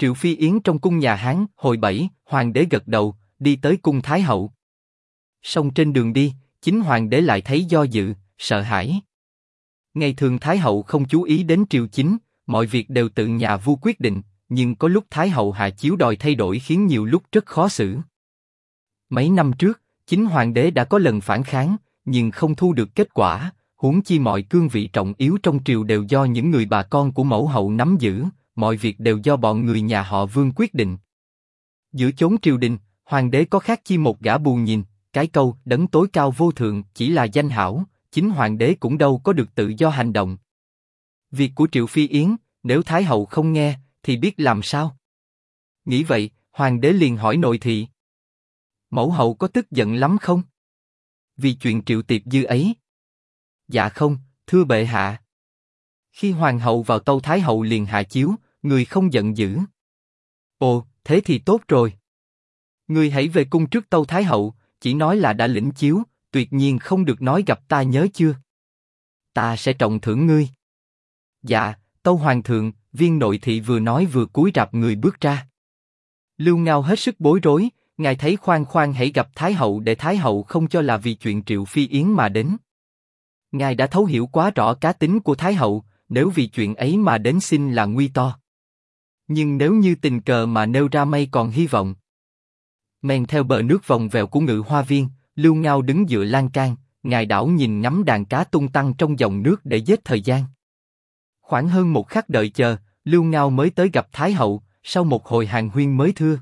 Triệu Phi Yến trong cung nhà Hán. Hồi 7, hoàng đế gật đầu, đi tới cung Thái hậu. Song trên đường đi, chính hoàng đế lại thấy do dự, sợ hãi. Ngày thường Thái hậu không chú ý đến triều chính, mọi việc đều tự nhà vua quyết định, nhưng có lúc Thái hậu hạ chiếu đòi thay đổi khiến nhiều lúc rất khó xử. Mấy năm trước, chính hoàng đế đã có lần phản kháng, nhưng không thu được kết quả, huống chi mọi cương vị trọng yếu trong triều đều do những người bà con của mẫu hậu nắm giữ, mọi việc đều do bọn người nhà họ Vương quyết định. Giữa chốn triều đình, hoàng đế có khác chi một gã bù nhìn, cái câu đấng tối cao vô thượng chỉ là danh hảo, chính hoàng đế cũng đâu có được tự do hành động. Việc của Triệu Phi Yến, nếu Thái hậu không nghe, thì biết làm sao? Nghĩ vậy, hoàng đế liền hỏi nội thị. Mẫu hậu có tức giận lắm không? Vì chuyện Triệu Tiệp Dư ấy. Dạ không, thưa bệ hạ. Khi hoàng hậu vào tâu Thái hậu liền hạ chiếu, người không giận dữ. Ồ, thế thì tốt rồi. Người hãy về cung trước tâu Thái hậu, chỉ nói là đã lĩnh chiếu, tuyệt nhiên không được nói gặp ta nhớ chưa? Ta sẽ trọng thưởng ngươi. Dạ, tâu hoàng thượng. Viên nội thị vừa nói vừa cúi rạp người bước ra. Lưu Ngao hết sức bối rối, ngài thấy khoan khoan hãy gặp Thái hậu để Thái hậu không cho là vì chuyện Triệu Phi Yến mà đến. Ngài đã thấu hiểu quá rõ cá tính của Thái hậu, nếu vì chuyện ấy mà đến xin là nguy to. Nhưng nếu như tình cờ mà nêu ra mây còn hy vọng. Men theo bờ nước vòng vèo của Ngự Hoa Viên, Lưu Ngao đứng dựa lan can, ngài đảo nhìn ngắm đàn cá tung tăng trong dòng nước để giết thời gian. Khoảng hơn một khắc đợi chờ, Lưu Ngao mới tới gặp Thái hậu, sau một hồi hàn huyên mới thưa.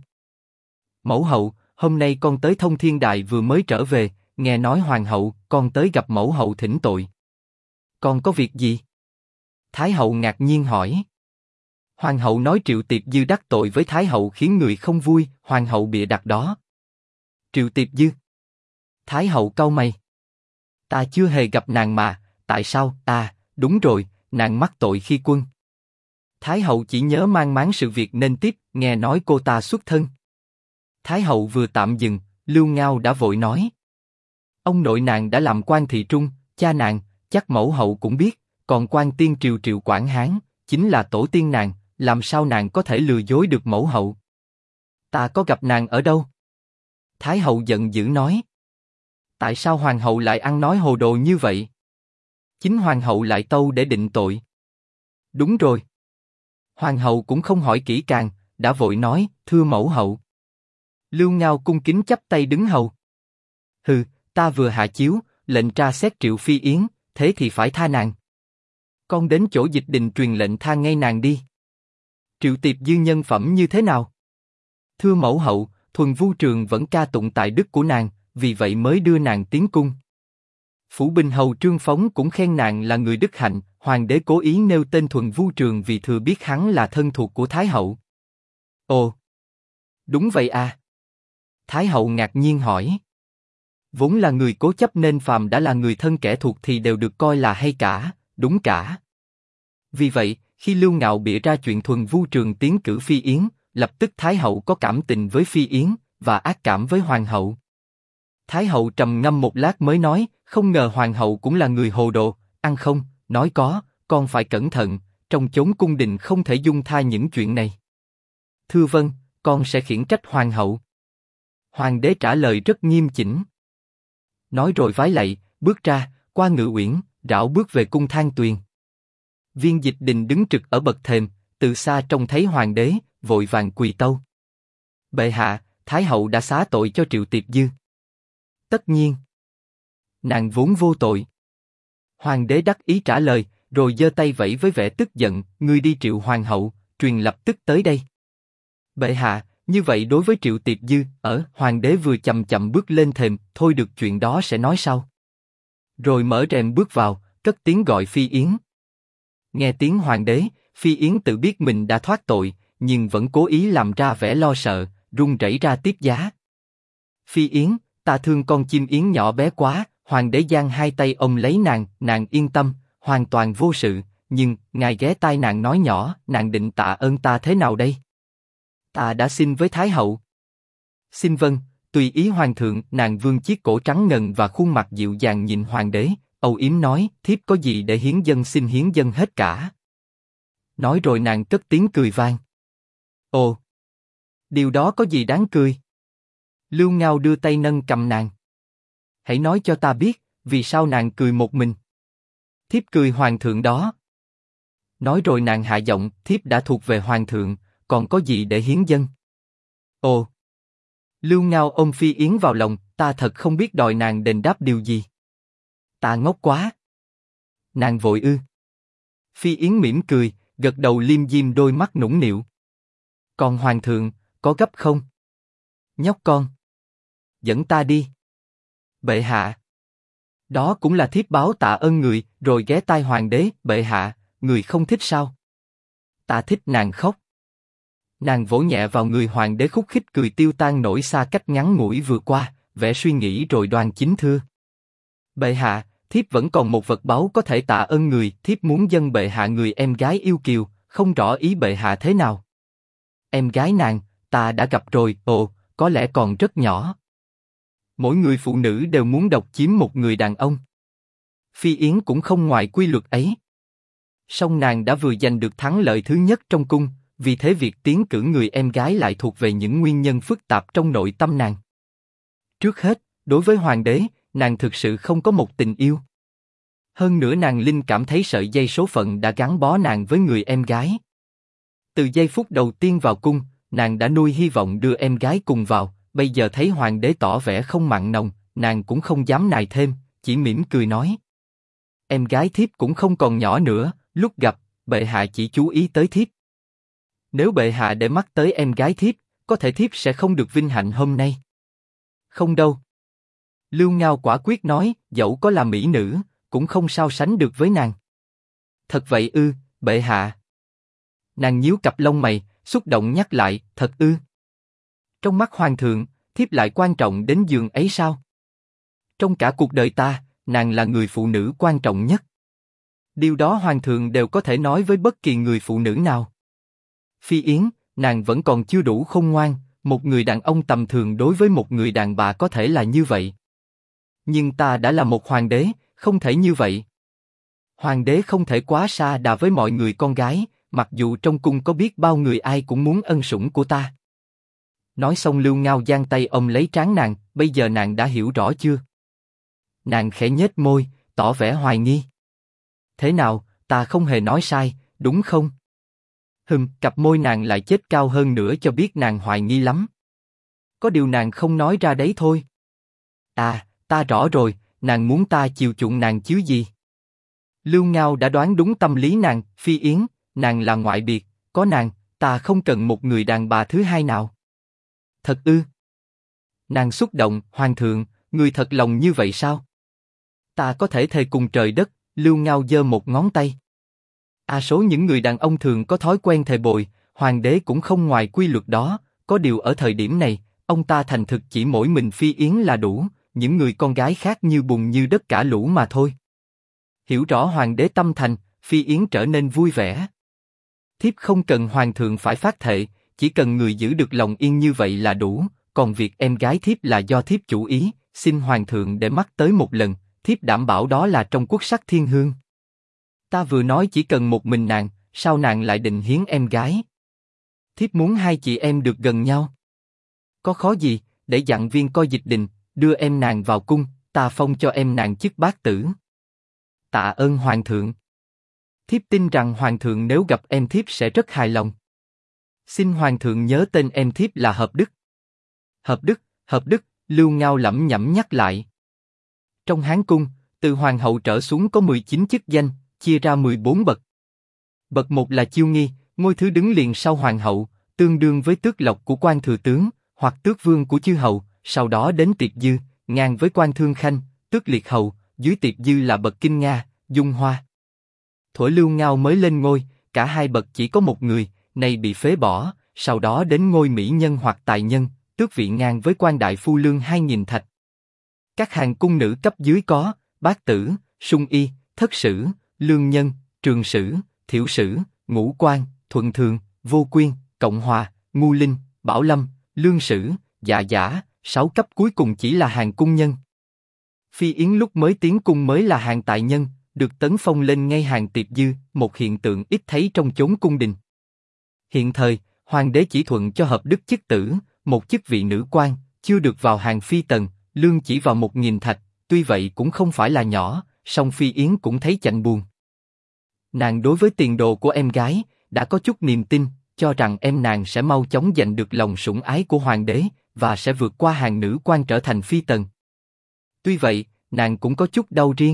Mẫu hậu, hôm nay con tới Thông Thiên Đài vừa mới trở về, nghe nói hoàng hậu, con tới gặp mẫu hậu thỉnh tội. Con có việc gì? Thái hậu ngạc nhiên hỏi. Hoàng hậu nói Triệu Tiệp Dư đắc tội với Thái hậu khiến người không vui, hoàng hậu bịa đặt đó. Triệu Tiệp Dư? Thái hậu cau mày. Ta chưa hề gặp nàng mà, tại sao? Đúng rồi, nàng mắc tội khi quân. Thái hậu chỉ nhớ mang máng sự việc nên tiếp, nghe nói cô ta xuất thân. Thái hậu vừa tạm dừng, Lưu Ngao đã vội nói. Ông nội nàng đã làm quan thị trung, cha nàng, chắc mẫu hậu cũng biết, còn quan tiên triều Triệu Quảng Hán, chính là tổ tiên nàng, làm sao nàng có thể lừa dối được mẫu hậu? Ta có gặp nàng ở đâu? Thái hậu giận dữ nói. Tại sao hoàng hậu lại ăn nói hồ đồ như vậy? Chính hoàng hậu lại tâu để định tội. Đúng rồi. Hoàng hậu cũng không hỏi kỹ càng, đã vội nói, thưa mẫu hậu. Lưu Ngao cung kính chắp tay đứng hầu. Hừ, ta vừa hạ chiếu, lệnh tra xét Triệu Phi Yến, thế thì phải tha nàng. Con đến chỗ dịch đình truyền lệnh tha ngay nàng đi. Triệu Tiệp Dư nhân phẩm như thế nào? Thưa mẫu hậu, Thuần Vu Trường vẫn ca tụng tài đức của nàng, vì vậy mới đưa nàng tiến cung. Phủ binh hầu Trương Phóng cũng khen nàng là người đức hạnh, hoàng đế cố ý nêu tên Thuần Vu Trường vì thừa biết hắn là thân thuộc của Thái hậu. Ồ, đúng vậy à? Thái hậu ngạc nhiên hỏi. Vốn là người cố chấp nên phàm đã là người thân kẻ thuộc thì đều được coi là hay cả, đúng cả. Vì vậy, khi Lưu Ngạo bịa ra chuyện Thuần Vu Trường tiến cử Phi Yến, lập tức Thái hậu có cảm tình với Phi Yến và ác cảm với hoàng hậu. Thái hậu trầm ngâm một lát mới nói, không ngờ hoàng hậu cũng là người hồ đồ, ăn không, nói có, con phải cẩn thận, trong chốn cung đình không thể dung tha những chuyện này. Thưa vâng, con sẽ khiển trách hoàng hậu. Hoàng đế trả lời rất nghiêm chỉnh. Nói rồi vái lạy, bước ra, qua ngự uyển, rảo bước về cung Thang Tuyền. Viên Dịch Đình đứng trực ở bậc thềm, từ xa trông thấy hoàng đế, vội vàng quỳ tâu. Bệ hạ, Thái hậu đã xá tội cho Triệu Tiệp Dư. Tất nhiên. Nàng vốn vô tội. Hoàng đế đắc ý trả lời, rồi giơ tay vẫy với vẻ tức giận, ngươi đi triệu hoàng hậu, truyền lập tức tới đây. Bệ hạ, như vậy đối với Triệu Tiệp Dư, hoàng đế vừa chậm chậm bước lên thềm, thôi được chuyện đó sẽ nói sau. Rồi mở rèm bước vào, cất tiếng gọi Phi Yến. Nghe tiếng hoàng đế, Phi Yến tự biết mình đã thoát tội, nhưng vẫn cố ý làm ra vẻ lo sợ, run rẩy ra tiếp giá. Phi Yến, ta thương con chim yến nhỏ bé quá. Hoàng đế giang hai tay ôm lấy nàng yên tâm, hoàn toàn vô sự, nhưng ngài ghé tai nàng nói nhỏ, nàng định tạ ơn ta thế nào đây? Ta đã xin với Thái hậu. Xin vâng, tùy ý hoàng thượng. Nàng vươn chiếc cổ trắng ngần và khuôn mặt dịu dàng nhìn hoàng đế, âu yếm nói, thiếp có gì để hiến dâng xin hiến dâng hết cả. Nói rồi nàng cất tiếng cười vang. Ồ, điều đó có gì đáng cười? Lưu Ngao đưa tay nâng cầm nàng. Hãy nói cho ta biết, vì sao nàng cười một mình? Thiếp cười hoàng thượng đó. Nói rồi nàng hạ giọng, thiếp đã thuộc về hoàng thượng, còn có gì để hiến dâng? Ồ. Lưu Ngao ôm Phi Yến vào lòng, ta thật không biết đòi nàng đền đáp điều gì. Ta ngốc quá. Nàng vội ư? Phi Yến mỉm cười, gật đầu liêm diêm đôi mắt nũng nịu. Còn hoàng thượng, có gấp không? Nhóc con. Dẫn ta đi. Bệ hạ. Đó cũng là thiếp báo tạ ơn người, rồi ghé tai hoàng đế, bệ hạ, người không thích sao? Ta thích. Nàng khóc. Nàng vỗ nhẹ vào người hoàng đế, khúc khích cười tiêu tan nỗi xa cách ngắn ngủi vừa qua, vẻ suy nghĩ rồi đoan chính thưa. Bệ hạ, thiếp vẫn còn một vật báu có thể tạ ơn người, thiếp muốn dâng bệ hạ người em gái yêu kiều, không rõ ý bệ hạ thế nào. Em gái nàng, ta đã gặp rồi, ồ, có lẽ còn rất nhỏ. Mỗi người phụ nữ đều muốn độc chiếm một người đàn ông. Phi Yến cũng không ngoài quy luật ấy. Song nàng đã vừa giành được thắng lợi thứ nhất trong cung, vì thế việc tiến cử người em gái lại thuộc về những nguyên nhân phức tạp trong nội tâm nàng. Trước hết, đối với hoàng đế, nàng thực sự không có một tình yêu. Hơn nữa nàng linh cảm thấy sợi dây số phận đã gắn bó nàng với người em gái. Từ giây phút đầu tiên vào cung, nàng đã nuôi hy vọng đưa em gái cùng vào, bây giờ thấy hoàng đế tỏ vẻ không mặn nồng, nàng cũng không dám nài thêm, chỉ mỉm cười nói. Em gái thiếp cũng không còn nhỏ nữa, lúc gặp, bệ hạ chỉ chú ý tới thiếp. Nếu bệ hạ để mắt tới em gái thiếp, có thể thiếp sẽ không được vinh hạnh hôm nay. Không đâu. Lưu Ngao quả quyết nói, dẫu có là mỹ nữ, cũng không so sánh được với nàng. Thật vậy ư, bệ hạ? Nàng nhíu cặp lông mày, xúc động nhắc lại, thật ư? Trong mắt hoàng thượng, thiếp lại quan trọng đến giường ấy sao? Trong cả cuộc đời ta, nàng là người phụ nữ quan trọng nhất. Điều đó hoàng thượng đều có thể nói với bất kỳ người phụ nữ nào. Phi Yến, nàng vẫn còn chưa đủ khôn ngoan, một người đàn ông tầm thường đối với một người đàn bà có thể là như vậy. Nhưng ta đã là một hoàng đế, không thể như vậy. Hoàng đế không thể quá xa đà với mọi người con gái, mặc dù trong cung có biết bao người ai cũng muốn ân sủng của ta. Nói xong Lưu Ngao giang tay ôm lấy trán nàng, bây giờ nàng đã hiểu rõ chưa? Nàng khẽ nhếch môi, tỏ vẻ hoài nghi. Thế nào, ta không hề nói sai, đúng không? Cặp môi nàng lại chết cao hơn nữa cho biết nàng hoài nghi lắm. Có điều nàng không nói ra đấy thôi. À, ta rõ rồi, nàng muốn ta chiều chuộng nàng chứ gì? Lưu Ngao đã đoán đúng tâm lý nàng, Phi Yến, nàng là ngoại biệt, có nàng, ta không cần một người đàn bà thứ hai nào. Thật ư? Nàng xúc động, hoàng thượng, người thật lòng như vậy sao? Ta có thể thề cùng trời đất, Lưu Ngao giơ một ngón tay. Số những người đàn ông thường có thói quen thề bội, hoàng đế cũng không ngoài quy luật đó, có điều ở thời điểm này, ông ta thành thực chỉ mỗi mình Phi Yến là đủ, những người con gái khác như bùn như đất cả lũ mà thôi. Hiểu rõ hoàng đế tâm thành, Phi Yến trở nên vui vẻ. Thiếp không cần hoàng thượng phải phát thệ, chỉ cần người giữ được lòng yên như vậy là đủ, còn việc em gái thiếp là do thiếp chủ ý, xin hoàng thượng để mắt tới một lần, thiếp đảm bảo đó là trong quốc sắc thiên hương. Ta vừa nói chỉ cần một mình nàng, sao nàng lại định hiến em gái? Thiếp muốn hai chị em được gần nhau. Có khó gì, để dặn viên coi dịch đình, đưa em nàng vào cung, ta phong cho em nàng chức bát tử. Tạ ơn hoàng thượng. Thiếp tin rằng hoàng thượng nếu gặp em thiếp sẽ rất hài lòng. Xin hoàng thượng nhớ tên em thiếp là Hợp Đức. Hợp Đức, Lưu Ngao lẩm nhẩm nhắc lại. Trong Hán cung, từ hoàng hậu trở xuống có 19 chức danh, chia ra 14 bậc. Bậc 1 là chiêu nghi, ngôi thứ đứng liền sau hoàng hậu, tương đương với tước lộc của quan thừa tướng, hoặc tước vương của chư hầu, sau đó đến tiệp dư, ngang với quan thương khanh, tước liệt hầu, dưới tiệp dư là bậc kinh nga, dung hoa. Thuở Lưu Ngao mới lên ngôi, cả hai bậc chỉ có một người, nay bị phế bỏ, sau đó đến ngôi mỹ nhân hoặc tài nhân, tước vị ngang với quan đại phu lương 2000 thạch. Các hàng cung nữ cấp dưới có bát tử, sung y, thất sử, lương nhân, trường sử, thiểu sử, ngũ quan, thuận thường, vô quyên, cộng hòa, ngu linh, bảo lâm, lương sử, dạ giả, 6 cấp cuối cùng chỉ là hàng cung nhân. Phi Yến lúc mới tiến cung mới là hàng tài nhân, được tấn phong lên ngay hàng tiệp dư, một hiện tượng ít thấy trong chốn cung đình. Hiện thời, Hoàng đế chỉ thuận cho hợp đức chức tử, một chức vị nữ quan, chưa được vào hàng phi tần, lương chỉ vào 1.000 thạch, tuy vậy cũng không phải là nhỏ, song Phi Yến cũng thấy chạnh buồn. Nàng đối với tiền đồ của em gái, đã có chút niềm tin, cho rằng em nàng sẽ mau chóng giành được lòng sủng ái của hoàng đế, và sẽ vượt qua hàng nữ quan trở thành phi tần. Tuy vậy, nàng cũng có chút đau riêng.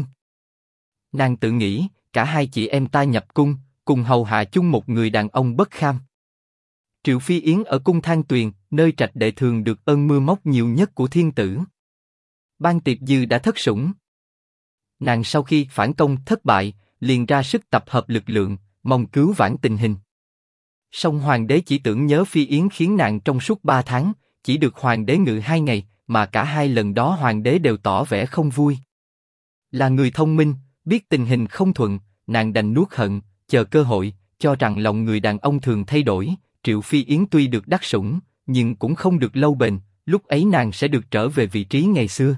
Nàng tự nghĩ, cả hai chị em ta nhập cung, cùng hầu hạ chung một người đàn ông bất kham. Triệu Phi Yến ở cung Thang Tuyền, nơi trạch đệ thường được ơn mưa móc nhiều nhất của thiên tử. Ban Tiệp Dư đã thất sủng. Nàng sau khi phản công thất bại, liền ra sức tập hợp lực lượng, mong cứu vãn tình hình. Song hoàng đế chỉ tưởng nhớ Phi Yến khiến nàng trong suốt 3 tháng, chỉ được hoàng đế ngự 2 ngày, mà cả hai lần đó hoàng đế đều tỏ vẻ không vui. Là người thông minh, biết tình hình không thuận, nàng đành nuốt hận, chờ cơ hội, cho rằng lòng người đàn ông thường thay đổi. Triệu Phi Yến tuy được đắc sủng, nhưng cũng không được lâu bền, lúc ấy nàng sẽ được trở về vị trí ngày xưa.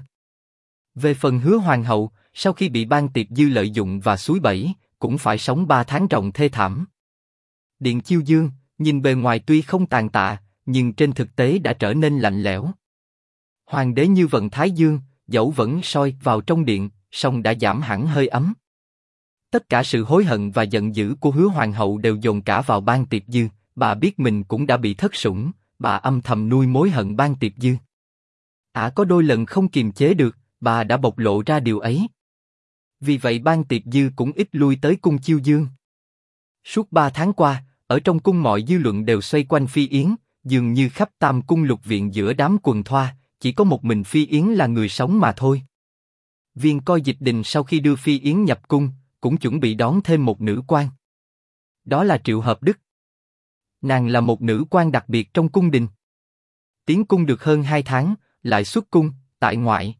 Về phần Hứa hoàng hậu, sau khi bị Ban Tiệp Dư lợi dụng và xúi bẫy, cũng phải sống 3 tháng ròng thê thảm. Điện Chiêu Dương, nhìn bề ngoài tuy không tàn tạ, nhưng trên thực tế đã trở nên lạnh lẽo. Hoàng đế như vận thái dương, dẫu vẫn soi vào trong điện, song đã giảm hẳn hơi ấm. Tất cả sự hối hận và giận dữ của Hứa hoàng hậu đều dồn cả vào Ban Tiệp Dư. Bà biết mình cũng đã bị thất sủng, bà âm thầm nuôi mối hận Ban Tiệp Dư. Có đôi lần không kiềm chế được, bà đã bộc lộ ra điều ấy. Vì vậy Ban Tiệp Dư cũng ít lui tới cung Chiêu Dương. Suốt 3 tháng qua, ở trong cung mọi dư luận đều xoay quanh Phi Yến, dường như khắp Tam cung lục viện giữa đám quần thoa, chỉ có một mình Phi Yến là người sống mà thôi. Viên coi Dịch Đình sau khi đưa Phi Yến nhập cung, cũng chuẩn bị đón thêm một nữ quan. Đó là Triệu Hợp Đức. Nàng là một nữ quan đặc biệt trong cung đình. Tiến cung được hơn 2 tháng, lại xuất cung, tại ngoại.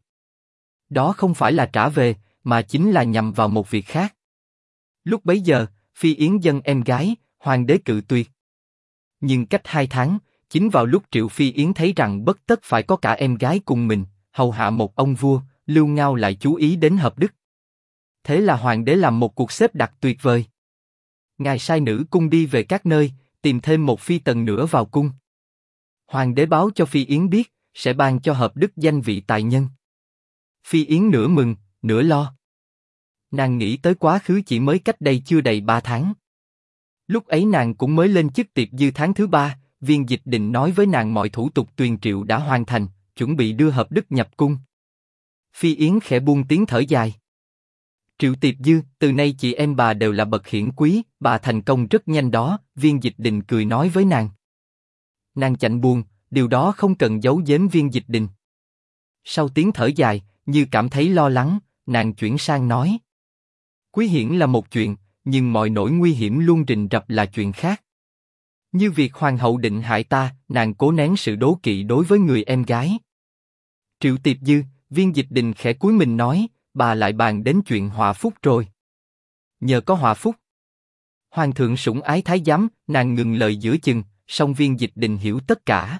Đó không phải là trả về, mà chính là nhằm vào một việc khác. Lúc bấy giờ, Phi Yến dâng em gái, hoàng đế cự tuyệt. Nhưng cách 2 tháng, chính vào lúc Triệu Phi Yến thấy rằng bất tất phải có cả em gái cùng mình, hầu hạ một ông vua, Lưu Ngao lại chú ý đến Hợp Đức. Thế là hoàng đế làm một cuộc xếp đặt tuyệt vời. Ngài sai nữ cung đi về các nơi, tìm thêm một phi tần nữa vào cung. Hoàng đế báo cho Phi Yến biết, sẽ ban cho Hợp Đức danh vị tài nhân. Phi Yến nửa mừng, nửa lo. Nàng nghĩ tới quá khứ chỉ mới cách đây chưa đầy 3 tháng. Lúc ấy nàng cũng mới lên chức Tiệp Dư tháng thứ 3, Viên Dịch Đình nói với nàng mọi thủ tục tuyền triệu đã hoàn thành, chuẩn bị đưa Hợp Đức nhập cung. Phi Yến khẽ buông tiếng thở dài. Triệu Tiệp Dư, từ nay chị em bà đều là bậc hiển quý, bà thành công rất nhanh đó, Viên Dịch Đình cười nói với nàng. Nàng chạnh buồn, điều đó không cần giấu giếm Viên Dịch Đình. Sau tiếng thở dài, như cảm thấy lo lắng, nàng chuyển sang nói. Quý hiển là một chuyện, nhưng mọi nỗi nguy hiểm luôn rình rập là chuyện khác. Như việc hoàng hậu định hại ta, nàng cố nén sự đố kỵ đối với người em gái. Triệu Tiệp Dư, Viên Dịch Đình khẽ cúi mình nói, bà lại bàn đến chuyện họa phúc rồi. Nhờ có họa phúc, hoàng thượng sủng ái thái giám, nàng ngừng lời giữa chừng, song Viên Dịch Đình hiểu tất cả.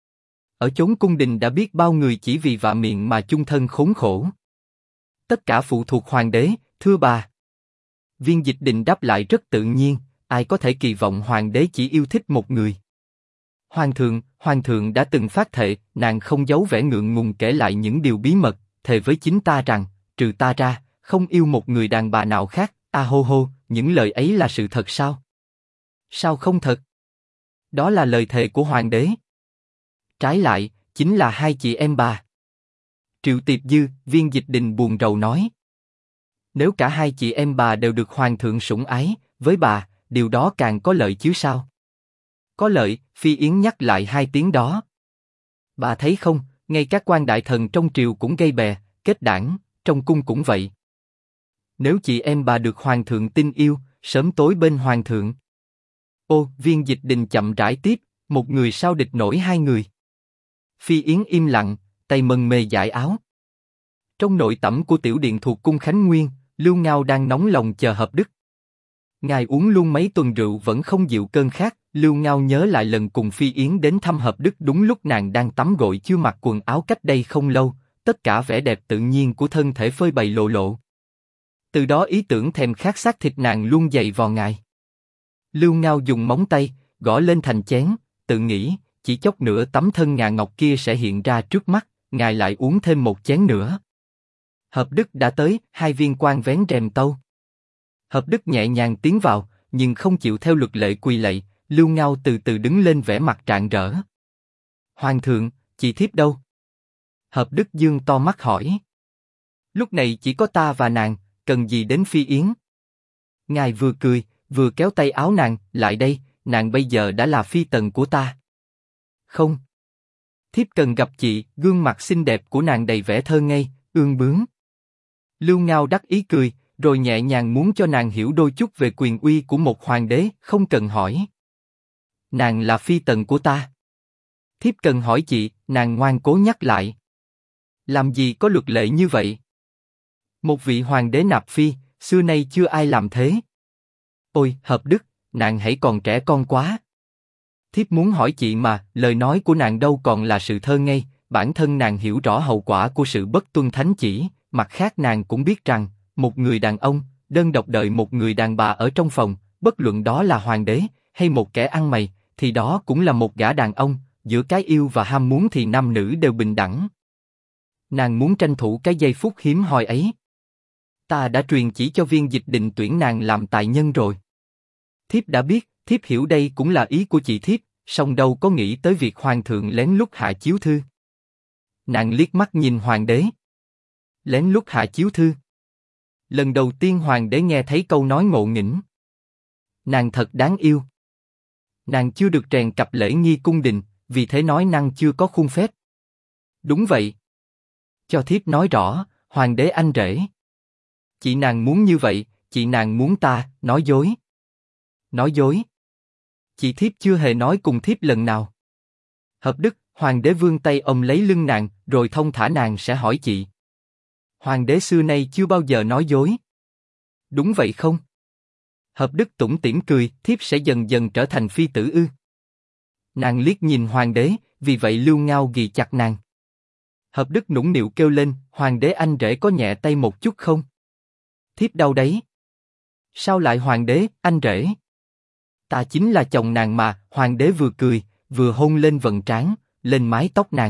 Ở chốn cung đình đã biết bao người chỉ vì vạ miệng mà chung thân khốn khổ. Tất cả phụ thuộc hoàng đế, thưa bà. Viên Dịch Đình đáp lại rất tự nhiên, ai có thể kỳ vọng hoàng đế chỉ yêu thích một người. Hoàng thượng đã từng phát thệ, nàng không giấu vẻ ngượng ngùng kể lại những điều bí mật, thề với chính ta rằng, trừ ta ra, không yêu một người đàn bà nào khác. Hô hô, những lời ấy là sự thật sao? Sao không thật? Đó là lời thề của hoàng đế. Trái lại, chính là hai chị em bà. Triệu Tiệp Dư, Viên Dịch Đình buồn rầu nói. Nếu cả hai chị em bà đều được hoàng thượng sủng ái, với bà, điều đó càng có lợi chứ sao? Có lợi, Phi Yến nhắc lại hai tiếng đó. Bà thấy không, ngay các quan đại thần trong triều cũng gây bè, kết đảng, trong cung cũng vậy. Nếu chị em bà được hoàng thượng tin yêu, sớm tối bên hoàng thượng. Ô, Viên Dịch Đình chậm rãi tiếp, một người sao địch nổi hai người. Phi Yến im lặng, tay mân mê giải áo. Trong nội tẩm của tiểu điện thuộc cung Khánh Nguyên, Lưu Ngao đang nóng lòng chờ Hợp Đức. Ngài uống luôn mấy tuần rượu vẫn không dịu cơn khát. Lưu Ngao nhớ lại lần cùng Phi Yến đến thăm Hợp Đức đúng lúc nàng đang tắm gội chưa mặc quần áo cách đây không lâu, tất cả vẻ đẹp tự nhiên của thân thể phơi bày lộ lộ. Từ đó ý tưởng thèm khát xác thịt nàng luôn dậy vò ngài. Lưu Ngao dùng móng tay, gõ lên thành chén, tự nghĩ, chỉ chốc nữa tấm thân ngà ngọc kia sẽ hiện ra trước mắt, ngài lại uống thêm một chén nữa. Hợp Đức đã tới, hai viên quan vén rèm tâu. Hợp Đức nhẹ nhàng tiến vào, nhưng không chịu theo luật lệ quỳ lạy. Lưu Ngao từ từ đứng lên vẻ mặt rạng rỡ. Hoàng thượng, chị thiếp đâu? Hợp Đức dương to mắt hỏi. Lúc này chỉ có ta và nàng, cần gì đến Phi Yến? Ngài vừa cười, vừa kéo tay áo nàng, lại đây, nàng bây giờ đã là phi tần của ta. Không. Thiếp cần gặp chị, gương mặt xinh đẹp của nàng đầy vẻ thơ ngây, ương bướng. Lưu Ngao đắc ý cười, rồi nhẹ nhàng muốn cho nàng hiểu đôi chút về quyền uy của một hoàng đế, không cần hỏi. Nàng là phi tần của ta. Thiếp cần hỏi chị, nàng ngoan cố nhắc lại. Làm gì có luật lệ như vậy? Một vị hoàng đế nạp phi, xưa nay chưa ai làm thế. Ôi, Hợp Đức, nàng hãy còn trẻ con quá. Thiếp muốn hỏi chị mà, lời nói của nàng đâu còn là sự thơ ngây, bản thân nàng hiểu rõ hậu quả của sự bất tuân thánh chỉ, mặt khác nàng cũng biết rằng, một người đàn ông, đơn độc đợi một người đàn bà ở trong phòng, bất luận đó là hoàng đế, hay một kẻ ăn mày, thì đó cũng là một gã đàn ông, giữa cái yêu và ham muốn thì nam nữ đều bình đẳng. Nàng muốn tranh thủ cái giây phút hiếm hoi ấy. Ta đã truyền chỉ cho viên dịch định tuyển nàng làm tài nhân rồi. Thiếp đã biết, thiếp hiểu đây cũng là ý của chị thiếp, song đâu có nghĩ tới việc hoàng thượng lén lút hạ chiếu thư. Nàng liếc mắt nhìn hoàng đế. Lén lút hạ chiếu thư. Lần đầu tiên hoàng đế nghe thấy câu nói ngộ nghĩnh. Nàng thật đáng yêu. Nàng chưa được rèn cặp lễ nghi cung đình, vì thế nói năng chưa có khuôn phép. Đúng vậy. Cho thiếp nói rõ, hoàng đế anh rể. Chị nàng muốn như vậy, chị nàng muốn ta, nói dối. Nói dối. Chị thiếp chưa hề nói cùng thiếp lần nào. Hợp Đức, hoàng đế vươn tay ôm lấy lưng nàng, rồi thông thả nàng sẽ hỏi chị. Hoàng đế xưa nay chưa bao giờ nói dối. Đúng vậy không? Hợp Đức tủm tỉm cười, thiếp sẽ dần dần trở thành phi tử ư? Nàng liếc nhìn hoàng đế, vì vậy Lưu Ngao ghì chặt nàng. Hợp Đức nũng nịu kêu lên, hoàng đế anh rể có nhẹ tay một chút không? Thiếp đau đấy. Sao lại hoàng đế, anh rể? Ta chính là chồng nàng mà, hoàng đế vừa cười, vừa hôn lên vầng trán, lên mái tóc nàng.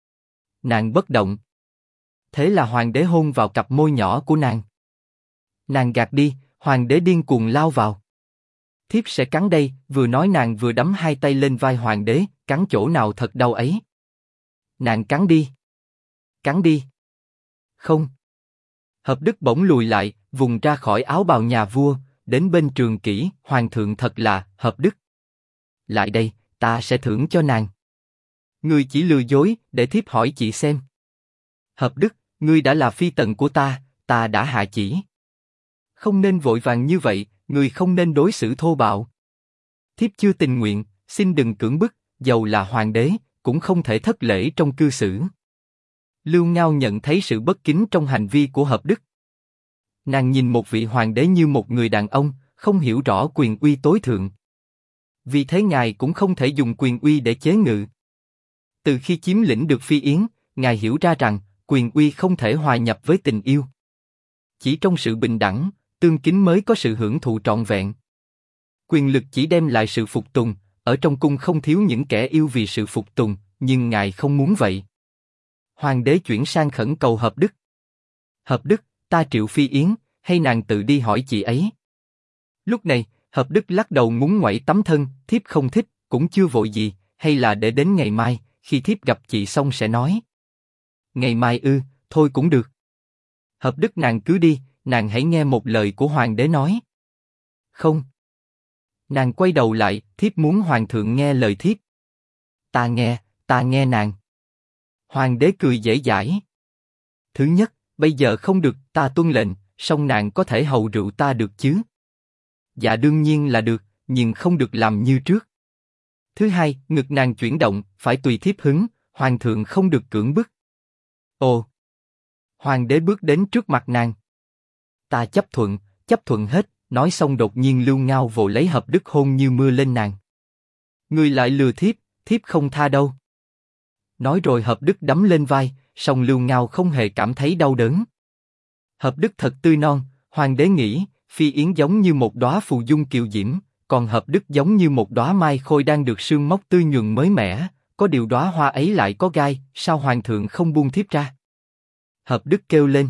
Nàng bất động. Thế là hoàng đế hôn vào cặp môi nhỏ của nàng. Nàng gạt đi, hoàng đế điên cuồng lao vào. Thiếp sẽ cắn đây, vừa nói nàng vừa đấm hai tay lên vai hoàng đế, cắn chỗ nào thật đau ấy. Nàng cắn đi. Cắn đi. Không. Hợp Đức bỗng lùi lại, vùng ra khỏi áo bào nhà vua, đến bên Trường Kỷ, hoàng thượng thật là, Hợp Đức. Lại đây, ta sẽ thưởng cho nàng. Ngươi chỉ lừa dối, để thiếp hỏi chị xem. Hợp Đức, ngươi đã là phi tần của ta đã hạ chỉ. Không nên vội vàng như vậy, ngươi không nên đối xử thô bạo. Thiếp chưa tình nguyện, xin đừng cưỡng bức, dầu là hoàng đế, cũng không thể thất lễ trong cư xử. Lưu Ngao nhận thấy sự bất kính trong hành vi của Hợp Đức. Nàng nhìn một vị hoàng đế như một người đàn ông, không hiểu rõ quyền uy tối thượng. Vì thế ngài cũng không thể dùng quyền uy để chế ngự. Từ khi chiếm lĩnh được Phi Yến, ngài hiểu ra rằng quyền uy không thể hòa nhập với tình yêu. Chỉ trong sự bình đẳng, tương kính mới có sự hưởng thụ trọn vẹn. Quyền lực chỉ đem lại sự phục tùng, ở trong cung không thiếu những kẻ yêu vì sự phục tùng, nhưng ngài không muốn vậy. Hoàng đế chuyển sang khẩn cầu Hợp Đức. Hợp Đức, ta triệu Phi Yến, hay nàng tự đi hỏi chị ấy. Lúc này, Hợp Đức lắc đầu ngúng nguẩy tấm thân, thiếp không thích, cũng chưa vội gì, hay là để đến ngày mai, khi thiếp gặp chị xong sẽ nói. Ngày mai ư, thôi cũng được. Hợp Đức nàng cứ đi, nàng hãy nghe một lời của hoàng đế nói. Không. Nàng quay đầu lại, thiếp muốn hoàng thượng nghe lời thiếp. Ta nghe nàng. Hoàng đế cười dễ dãi. Thứ nhất, bây giờ không được, ta tuân lệnh, song nàng có thể hầu rượu ta được chứ? Dạ đương nhiên là được, nhưng không được làm như trước. Thứ hai, ngực nàng chuyển động, phải tùy thiếp hứng, hoàng thượng không được cưỡng bức. Ồ! Hoàng đế bước đến trước mặt nàng. Ta chấp thuận hết, nói xong đột nhiên Lưu Ngao vồ lấy Hợp Đức hôn như mưa lên nàng. Ngươi lại lừa thiếp, thiếp không tha đâu. Nói rồi Hợp Đức đấm lên vai, song Lưu Ngao không hề cảm thấy đau đớn. Hợp Đức thật tươi non, hoàng đế nghĩ, Phi Yến giống như một đóa phù dung kiều diễm, còn Hợp Đức giống như một đóa mai khôi đang được sương móc tươi nhuần mới mẻ, có điều đóa hoa ấy lại có gai, sao hoàng thượng không buông thiếp ra? Hợp Đức kêu lên.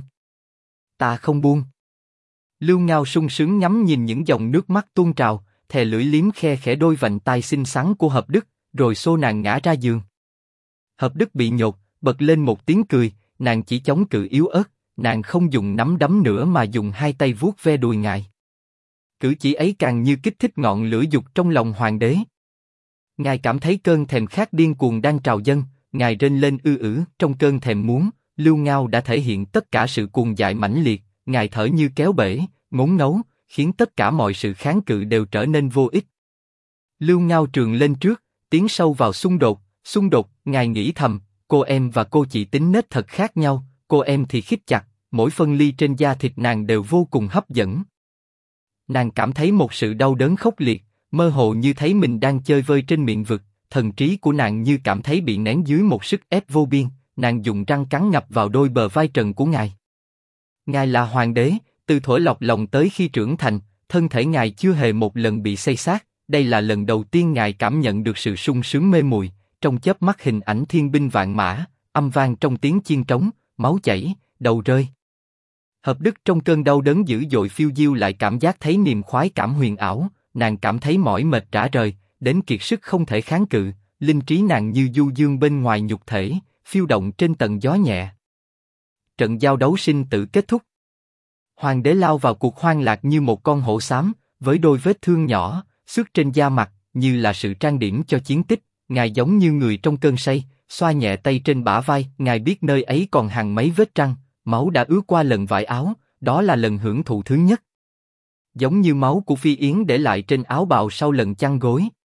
Ta không buông. Lưu Ngao sung sướng ngắm nhìn những dòng nước mắt tuôn trào, thè lưỡi liếm khe khẽ đôi vành tai xinh xắn của Hợp Đức, rồi xô nàng ngã ra giường. Hợp Đức bị nhột, bật lên một tiếng cười, nàng chỉ chống cự yếu ớt, nàng không dùng nắm đấm nữa mà dùng hai tay vuốt ve đùi ngài. Cử chỉ ấy càng như kích thích ngọn lửa dục trong lòng hoàng đế. Ngài cảm thấy cơn thèm khát điên cuồng đang trào dâng, ngài rên lên trong cơn thèm muốn. Lưu Ngao đã thể hiện tất cả sự cuồng dại mãnh liệt, ngài thở như kéo bể, ngốn ngấu, khiến tất cả mọi sự kháng cự đều trở nên vô ích. Lưu Ngao trường lên trước, tiến sâu vào xung đột, ngài nghĩ thầm, cô em và cô chị tính nết thật khác nhau, cô em thì khít chặt, mỗi phân ly trên da thịt nàng đều vô cùng hấp dẫn. Nàng cảm thấy một sự đau đớn khốc liệt, mơ hồ như thấy mình đang chơi vơi trên miệng vực, thần trí của nàng như cảm thấy bị nén dưới một sức ép vô biên, nàng dùng răng cắn ngập vào đôi bờ vai trần của ngài. Ngài là hoàng đế, từ thuở lọc lòng tới khi trưởng thành, thân thể ngài chưa hề một lần bị xây xát, đây là lần đầu tiên ngài cảm nhận được sự sung sướng mê muội. Trong chớp mắt hình ảnh thiên binh vạn mã, âm vang trong tiếng chiên trống, máu chảy, đầu rơi. Hợp Đức trong cơn đau đớn dữ dội phiêu diêu lại cảm giác thấy niềm khoái cảm huyền ảo, nàng cảm thấy mỏi mệt rã rời, đến kiệt sức không thể kháng cự, linh trí nàng như du dương bên ngoài nhục thể, phiêu động trên tầng gió nhẹ. Trận giao đấu sinh tử kết thúc. Hoàng đế lao vào cuộc hoang lạc như một con hổ xám, với đôi vết thương nhỏ, xước trên da mặt, như là sự trang điểm cho chiến tích. Ngài giống như người trong cơn say, xoa nhẹ tay trên bả vai, ngài biết nơi ấy còn hàng mấy vết răng, máu đã ứa qua lần vải áo, đó là lần hưởng thụ thứ nhất. Giống như máu của Phi Yến để lại trên áo bào sau lần chăn gối.